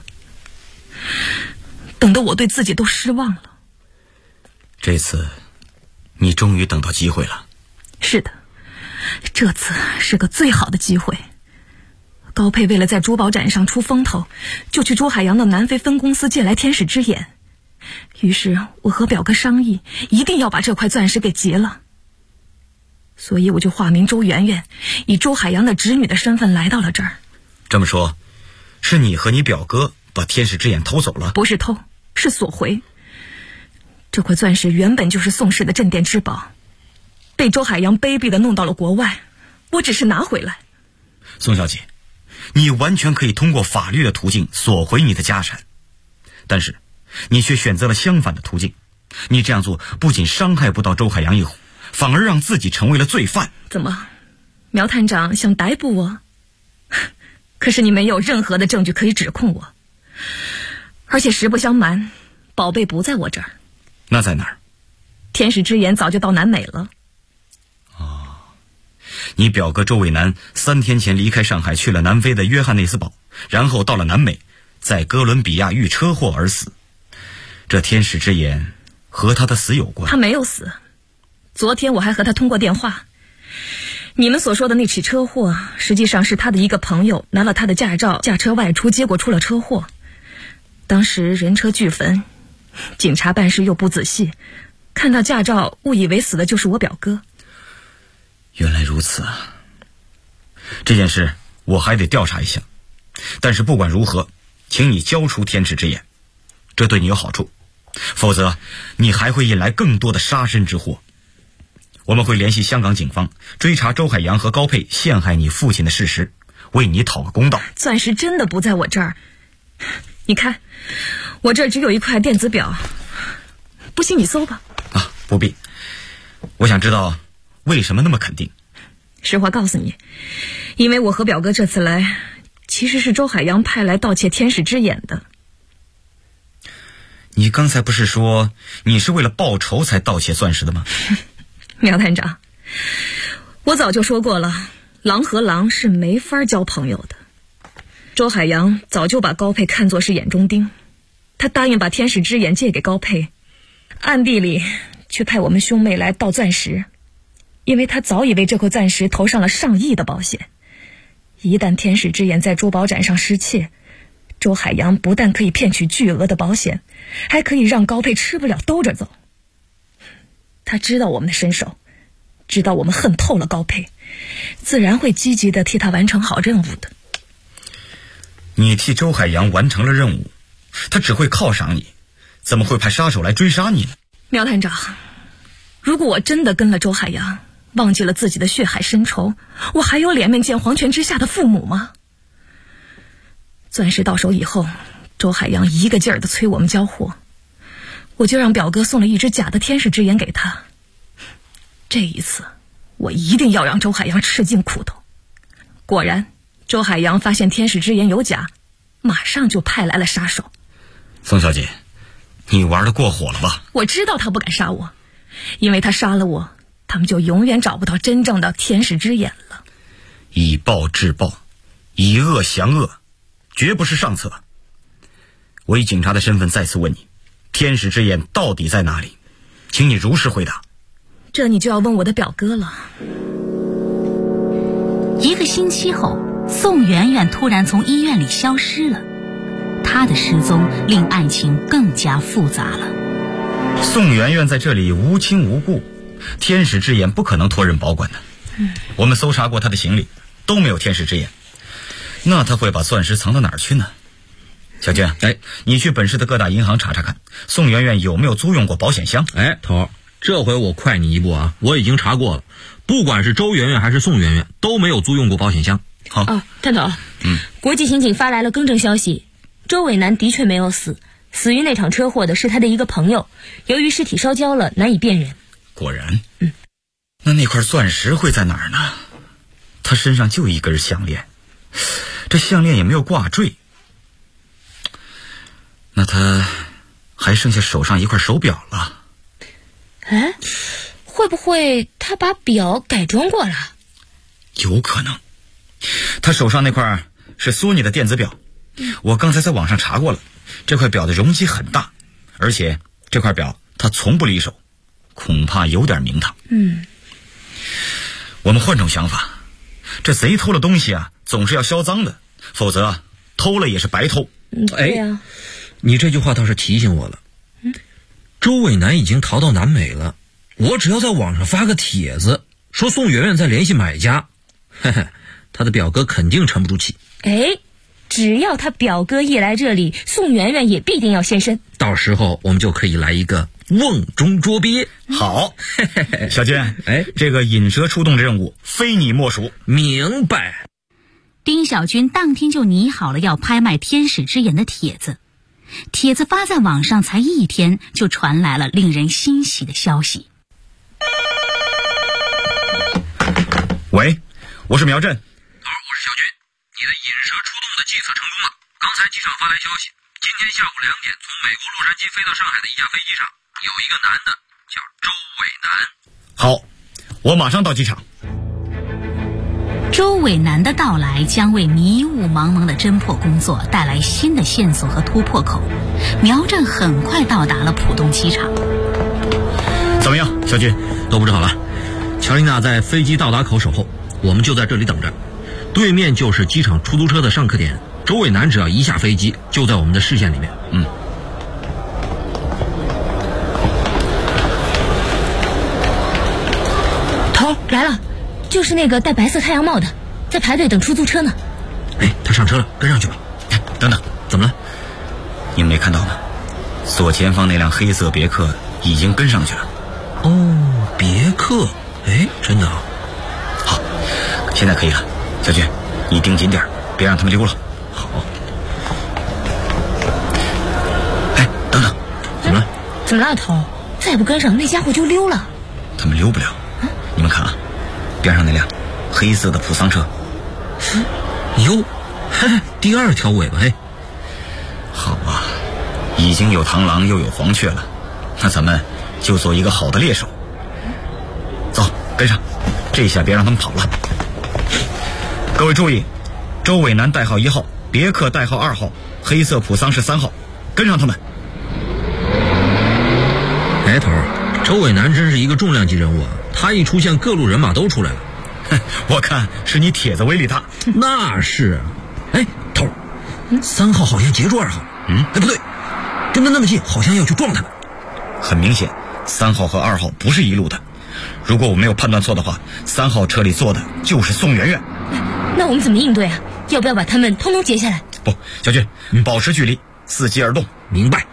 等得我对自己都失望了。 这次你终于等到机会了。 是的，这次是个最好的机会。高佩为了在珠宝展上出风头，就去周海洋的南非分公司借来天使之眼。于是我和表哥商议，一定要把这块钻石给劫了。所以我就化名周圆圆，以周海洋的侄女的身份来到了这儿。 这么说，是你和你表哥把天使之眼偷走了？ 不是偷，是索回。这块钻石原本就是宋氏的镇店之宝，被周海洋卑鄙地弄到了国外，我只是拿回来。 宋小姐，你完全可以通过法律的途径索回你的家产，但是你却选择了相反的途径。你这样做不仅伤害不到周海洋一伙，反而让自己成为了罪犯。 怎么，苗探长想逮捕我？可是你没有任何的证据可以指控我，而且实不相瞒，宝贝不在我这儿。 那在哪儿？ 天使之眼早就到南美了。 你表哥周伟南3天前离开上海去了南非的约翰内斯堡，然后到了南美，在哥伦比亚遇车祸而死。这天使之眼和他的死有关？ 他没有死，昨天我还和他通过电话。你们所说的那起车祸，实际上是他的一个朋友拿了他的驾照驾车外出，结果出了车祸。当时人车俱焚，警察办事又不仔细，看到驾照误以为死的就是我表哥。 原来如此啊！这件事我还得调查一下，但是不管如何，请你交出天使之眼，这对你有好处，否则你还会引来更多的杀身之祸。我们会联系香港警方，追查周海洋和高佩陷害你父亲的事实，为你讨个公道。 钻石真的不在我这儿，你看，我这儿只有一块电子表，不信你搜吧。 不必，我想知道为什么那么肯定。 实话告诉你，因为我和表哥这次来，其实是周海洋派来盗窃天使之眼的。 你刚才不是说你是为了报仇才盗窃钻石的吗？ 苗探长，我早就说过了，狼和狼是没法交朋友的。周海洋早就把高佩看作是眼中钉，他答应把天使之眼借给高佩，暗地里却派我们兄妹来盗钻石，因为他早已为这块钻石投上了上亿的保险。一旦天使之眼在珠宝展上失窃，周海洋不但可以骗取巨额的保险，还可以让高佩吃不了兜着走。他知道我们的身手，知道我们恨透了高佩，自然会积极地替他完成好任务的。 你替周海洋完成了任务，他只会犒赏你，怎么会派杀手来追杀你呢？ 苗探长，如果我真的跟了周海洋，忘记了自己的血海深仇，我还有脸面见皇权之下的父母吗？钻石到手以后，周海洋一个劲儿地催我们交货，我就让表哥送了一只假的天使之眼给他。这一次我一定要让周海洋吃尽苦头。果然周海洋发现天使之眼有假，马上就派来了杀手。 宋小姐，你玩得过火了吧？ 我知道他不敢杀我，因为他杀了我，他们就永远找不到真正的天使之眼了。 以暴制暴，以恶降恶，绝不是上策。我以警察的身份再次问你，天使之眼到底在哪里？请你如实回答。 这你就要问我的表哥了。 1个星期后，宋媛媛突然从医院里消失了。她他的失踪令案情更加复杂了。 宋媛媛在这里无亲无故，天使之眼不可能托人保管的。我们搜查过他的行李，都没有天使之眼。那他会把钻石藏到哪儿去呢？小娟，你去本市的各大银行查查看，宋媛媛有没有租用过保险箱？ 头，这回我快你一步啊！我已经查过了，不管是周媛媛还是宋媛媛，都没有租用过保险箱。 好， 探头，国际刑警发来了更正消息，周伟南的确没有死，死于那场车祸的是他的一个朋友，由于尸体烧焦了，难以辨认。 果然，那块钻石会在哪儿呢？他身上就一根项链，这项链也没有挂坠，那他还剩下手上一块手表了。 会不会他把表改装过了？ 有可能。他手上那块是索尼的电子表，我刚才在网上查过了，这块表的容积很大，而且这块表他从不离手，恐怕有点名堂。我们换种想法，这贼偷了东西啊，总是要销赃的，否则偷了也是白偷。 你这句话倒是提醒我了。周伟南已经逃到南美了，我只要在网上发个帖子，说宋媛媛在联系买家，他的表哥肯定沉不住气。 只要他表哥一来这里，宋媛媛也必定要现身。 到时候我们就可以来一个瓮中捉鳖。 好，小娟，这个引蛇出洞的任务非你莫属。 明白。 丁小军当天就拟好了要拍卖天使之眼的帖子，帖子发在网上才1天，就传来了令人欣喜的消息。 喂，我是苗震。 我是小军，你的引蛇出洞的计策成功了。刚才机场发来消息，今天下午2点从美国洛杉矶飞到上海的一架飞机上，有一个男的叫周伟南。 好，我马上到机场。 周伟南的到来将为迷雾茫茫的侦破工作带来新的线索和突破口。苗震很快到达了浦东机场。 怎么样，小军？ 都布置好了，乔丽娜在飞机到达口守候，我们就在这里等着。对面就是机场出租车的上客点，周伟南只要一下飞机，就在我们的视线里面。 头来了，就是那个戴白色太阳帽的，在排队等出租车呢。 他上车了，跟上去吧。 等等， 怎么了？ 你们没看到吗？左前方那辆黑色别克已经跟上去了。 别克，真的啊。 好，现在可以了。小军，你盯紧点，别让他们溜了。 好。 等等， 怎么了？ 怎么了，头？再不跟上，那家伙就溜了。 他们溜不了。你们看啊，边上那辆黑色的普桑车。 哟，第2条尾巴。 好啊，已经有螳螂又有黄雀了，那咱们就做一个好的猎手。走，跟上，这下别让他们跑了。各位注意，周伟南代号1号，别克代号2号，黑色普桑是3号，跟上他们。 头，周伟南真是一个重量级人物啊，他一出现，各路人马都出来了。 我看是你帖子威力大。 那是。头，3号好像截住2号。不对，跟得那么近，好像要去撞他们。 很明显，3号和2号不是一路的。如果我没有判断错的话，3号车里坐的就是宋媛媛。 那我们怎么应对啊？要不要把他们通通截下来？ 不，小军，保持距离，伺机而动。 明白。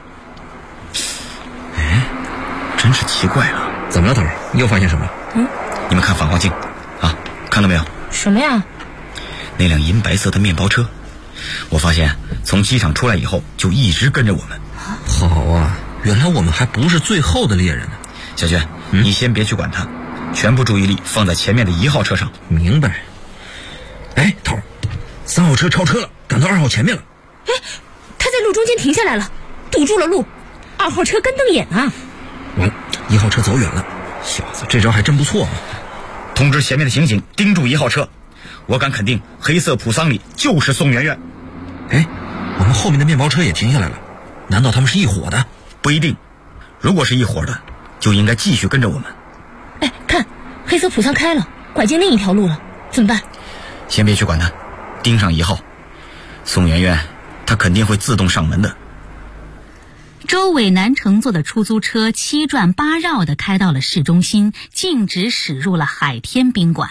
真是奇怪了。 怎么了，头？你又发现什么了？ 你们看反光镜啊，看到没有？ 什么呀？ 那辆银白色的面包车，我发现从机场出来以后就一直跟着我们。 好啊，原来我们还不是最后的猎人呢。 小娟，你先别去管他，全部注意力放在前面的1号车上。 明白。头，3号车超车了，赶到2号前面了。 他在路中间停下来了，堵住了路。2号车跟瞪眼啊！ 完了，1号车走远了。小子，这招还真不错啊！ 通知前面的刑警盯住1号车，我敢肯定，黑色普桑里就是宋媛媛。 我们后面的面包车也停下来了，难道他们是一伙的？ 不一定，如果是一伙的，就应该继续跟着我们。 看，黑色普桑开了，拐进另一条路了，怎么办？ 先别去管他，盯上1号。宋媛媛，她他肯定会自动上门的。 周伟南乘坐的出租车7转8绕地开到了市中心，径直驶入了海天宾馆。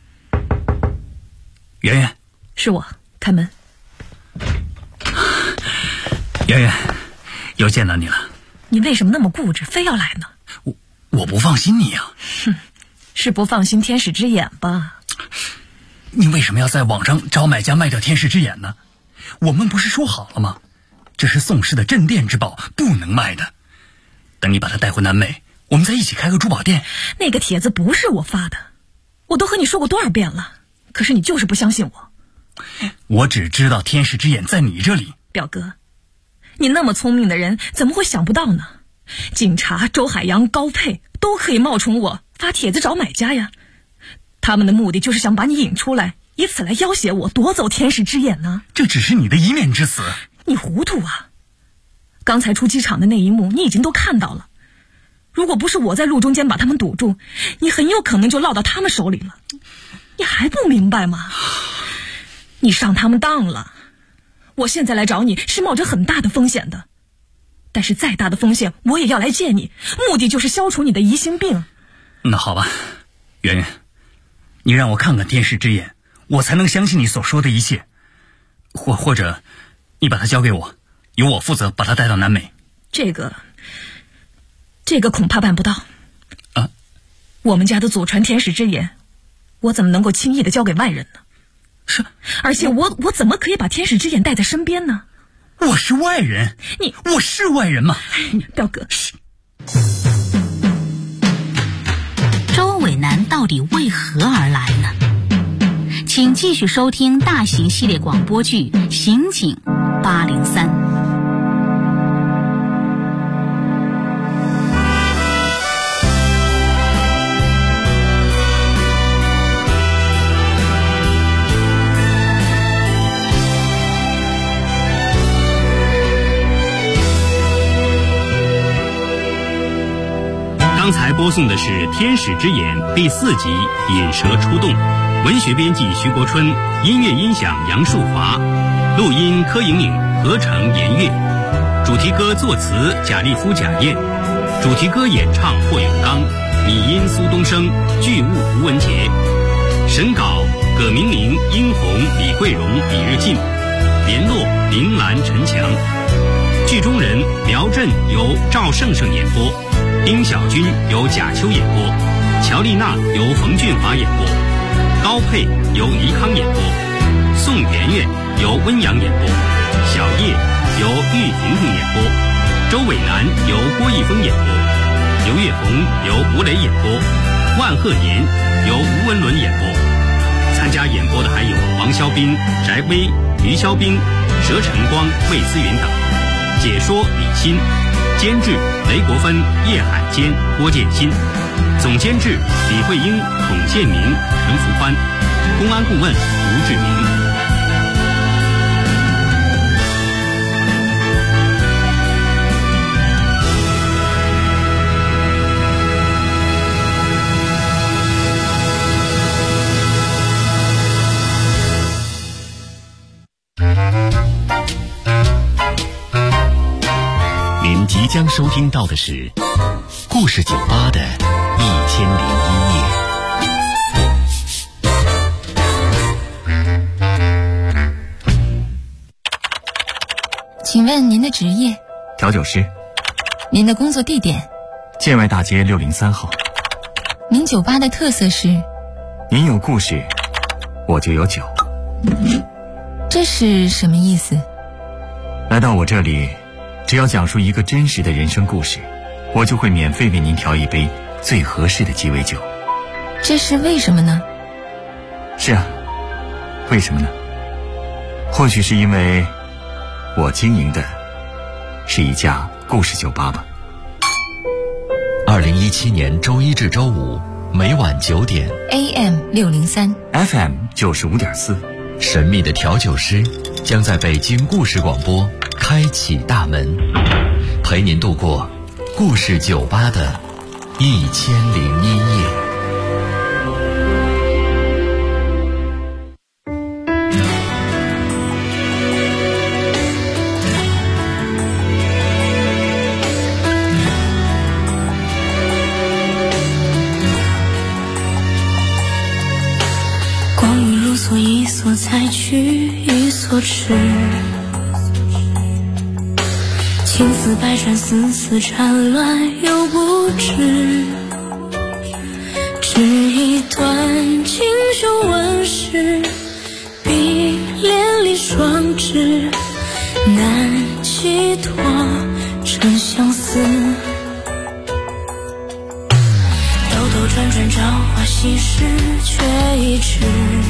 圆圆， 是我，开门。 圆圆，又见到你了。 你为什么那么固执，非要来呢？ 我不放心你啊。 哼，是不放心天使之眼吧？ 你为什么要在网上找买家卖掉天使之眼呢？我们不是说好了吗？这是宋氏的镇店之宝，不能卖的。等你把它带回南美，我们再一起开个珠宝店。 那个帖子不是我发的，我都和你说过多少遍了，可是你就是不相信我。 我只知道天使之眼在你这里。 表哥，你那么聪明的人，怎么会想不到呢？警察周海洋、高佩都可以冒充我发帖子找买家呀，他们的目的就是想把你引出来，以此来要挟我夺走天使之眼呢。 这只是你的一面之词。 你糊涂啊！刚才出机场的那一幕你已经都看到了，如果不是我在路中间把他们堵住，你很有可能就落到他们手里了。你还不明白吗？你上他们当了。我现在来找你是冒着很大的风险的，但是再大的风险我也要来见你，目的就是消除你的疑心病。 那好吧，圆圆，你让我看看天使之眼，我才能相信你所说的一切。或者你把它交给我，由我负责把它带到南美。 这个恐怕办不到啊！ 我们家的祖传天使之眼，我怎么能够轻易的交给外人呢？ 是， 而且我怎么可以把天使之眼带在身边呢？ 我是外人，我是外人吗？ 表哥， 周伟南到底为何而来呢？请继续收听大型系列广播剧《刑警803》。 刚才播送的是《天使之眼》第4集《引蛇出洞》，文学编辑徐国春，音乐音响杨树华，录音柯莹莹，合成严月，主题歌作词贾立夫、贾燕，主题歌演唱霍永刚，拟音苏东升，剧务吴文杰，审稿葛明玲、殷红、李桂荣、李日进，联络林兰、陈强，剧中人苗振由赵胜胜演播，丁小军由贾秋演播，乔丽娜由冯俊华演播，高佩由倪康演播，宋媛媛由温阳演播，小叶由玉婷婷演播，周伟南由郭一峰演播，刘月红由吴磊演播，万鹤年由吴文伦演播。参加演播的还有王肖斌、翟威、于肖斌、佘晨光、魏思云等。解说李欣，监制雷国芬、叶海坚、郭建新，总监制李慧英、孔建明、陈福欢，公安顾问吴志明。 您即将收听到的是故事酒吧的1001夜。 请问您的职业？ 调酒师。 您的工作地点？ 建外大街603号。 您酒吧的特色是？ 您有故事，我就有酒。 这是什么意思？ 来到我这里，只要讲述一个真实的人生故事，我就会免费为您调一杯最合适的鸡尾酒。 这是为什么呢？ 是啊，为什么呢？或许是因为我经营的是一家故事酒吧吧。 2017年周一至周五每晚9点 AM 603 FM 95.4， 神秘的调酒师将在北京故事广播开启大门，陪您度过故事酒吧的1001夜。 所一所采取一所持，情丝百转，丝丝缠乱又不知，只一段锦绣纹饰，碧连理双枝，难寄托成相思。兜兜转转，朝花夕拾，却一迟，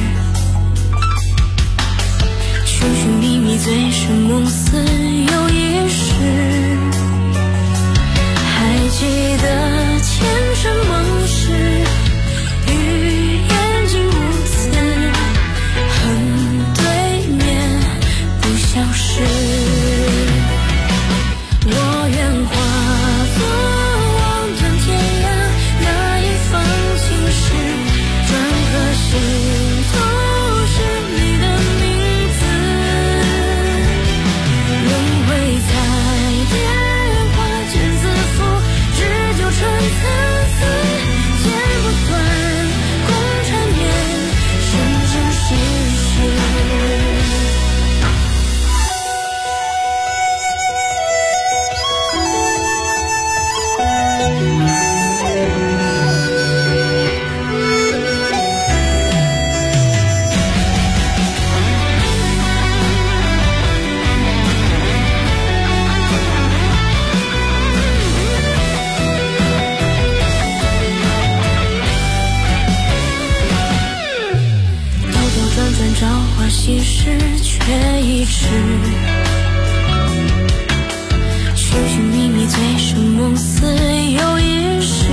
寻寻觅觅，醉生梦死又一世。还记得前尘梦事，与眼睛无词，恨对面不相识。我愿化作望断天涯那一方青石，转颗心头是你的名字，轮回在电话间自负，只就春参差，剪不断共缠绵，生生世世。朝花夕拾，却一迟，寻寻觅觅，醉生梦死又一世。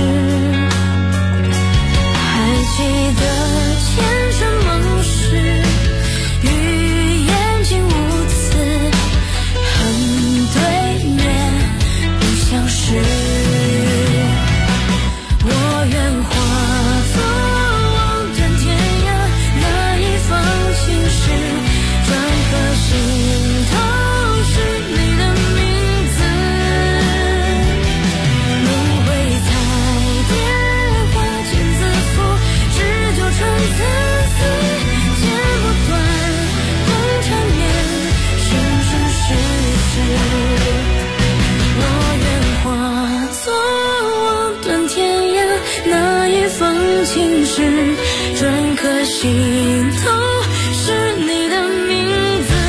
还记得前尘梦事，与眼睛无词，恨对面不相识。我愿化作望断天涯那一方青石，转颗心头是你的名字，轮回在电话间自负，只就春参差，剪不断共缠绵，生生世世。我愿化作望断天涯那一方青石，转颗心头是你的名字，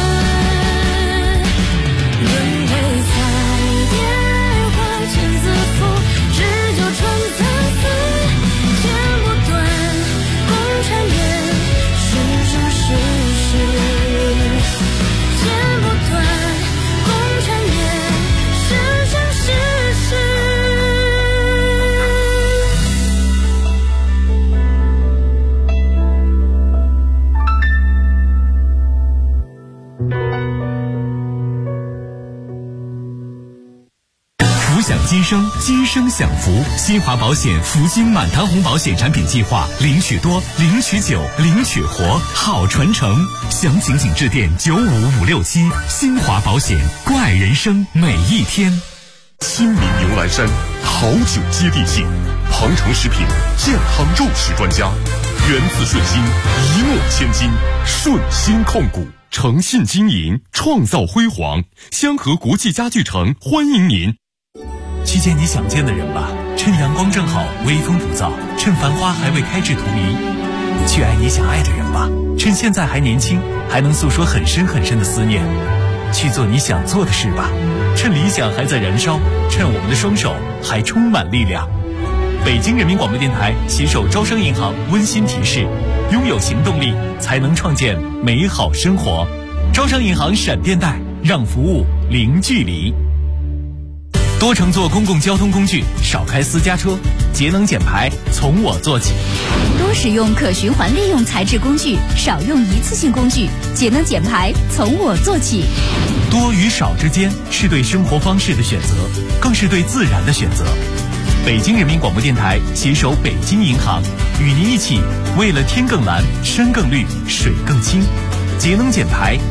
轮回在电话间自负，只就春参差，剪不断共缠绵，生生世世。剪不断共缠绵，生生世世。 福享今生，今生享福。新华保险福金满堂红保险产品计划，领取多，领取久，领取活，好传承。详情请致电95567。新华保险，关爱人生每一天。 亲民牛栏山，好酒接地气，庞城食品健康肉食专家，源自顺心，一诺千金，顺心控股，诚信经营，创造辉煌。香河国际家具城欢迎您。 去见你想见的人吧，趁阳光正好，微风不燥，趁繁花还未开至荼蘼。去爱你想爱的人吧，趁现在还年轻，还能诉说很深很深的思念。去做你想做的事吧，趁理想还在燃烧，趁我们的双手还充满力量。北京人民广播电台携手招商银行温馨提示：拥有行动力，才能创建美好生活。招商银行闪电贷，让服务零距离。多乘坐公共交通工具，少开私家车，节能减排从我做起。 多使用可循环利用材质工具，少用一次性工具，节能减排从我做起。 多与少之间是对生活方式的选择，更是对自然的选择。北京人民广播电台携手北京银行，与您一起为了天更蓝、山更绿、水更清，节能减排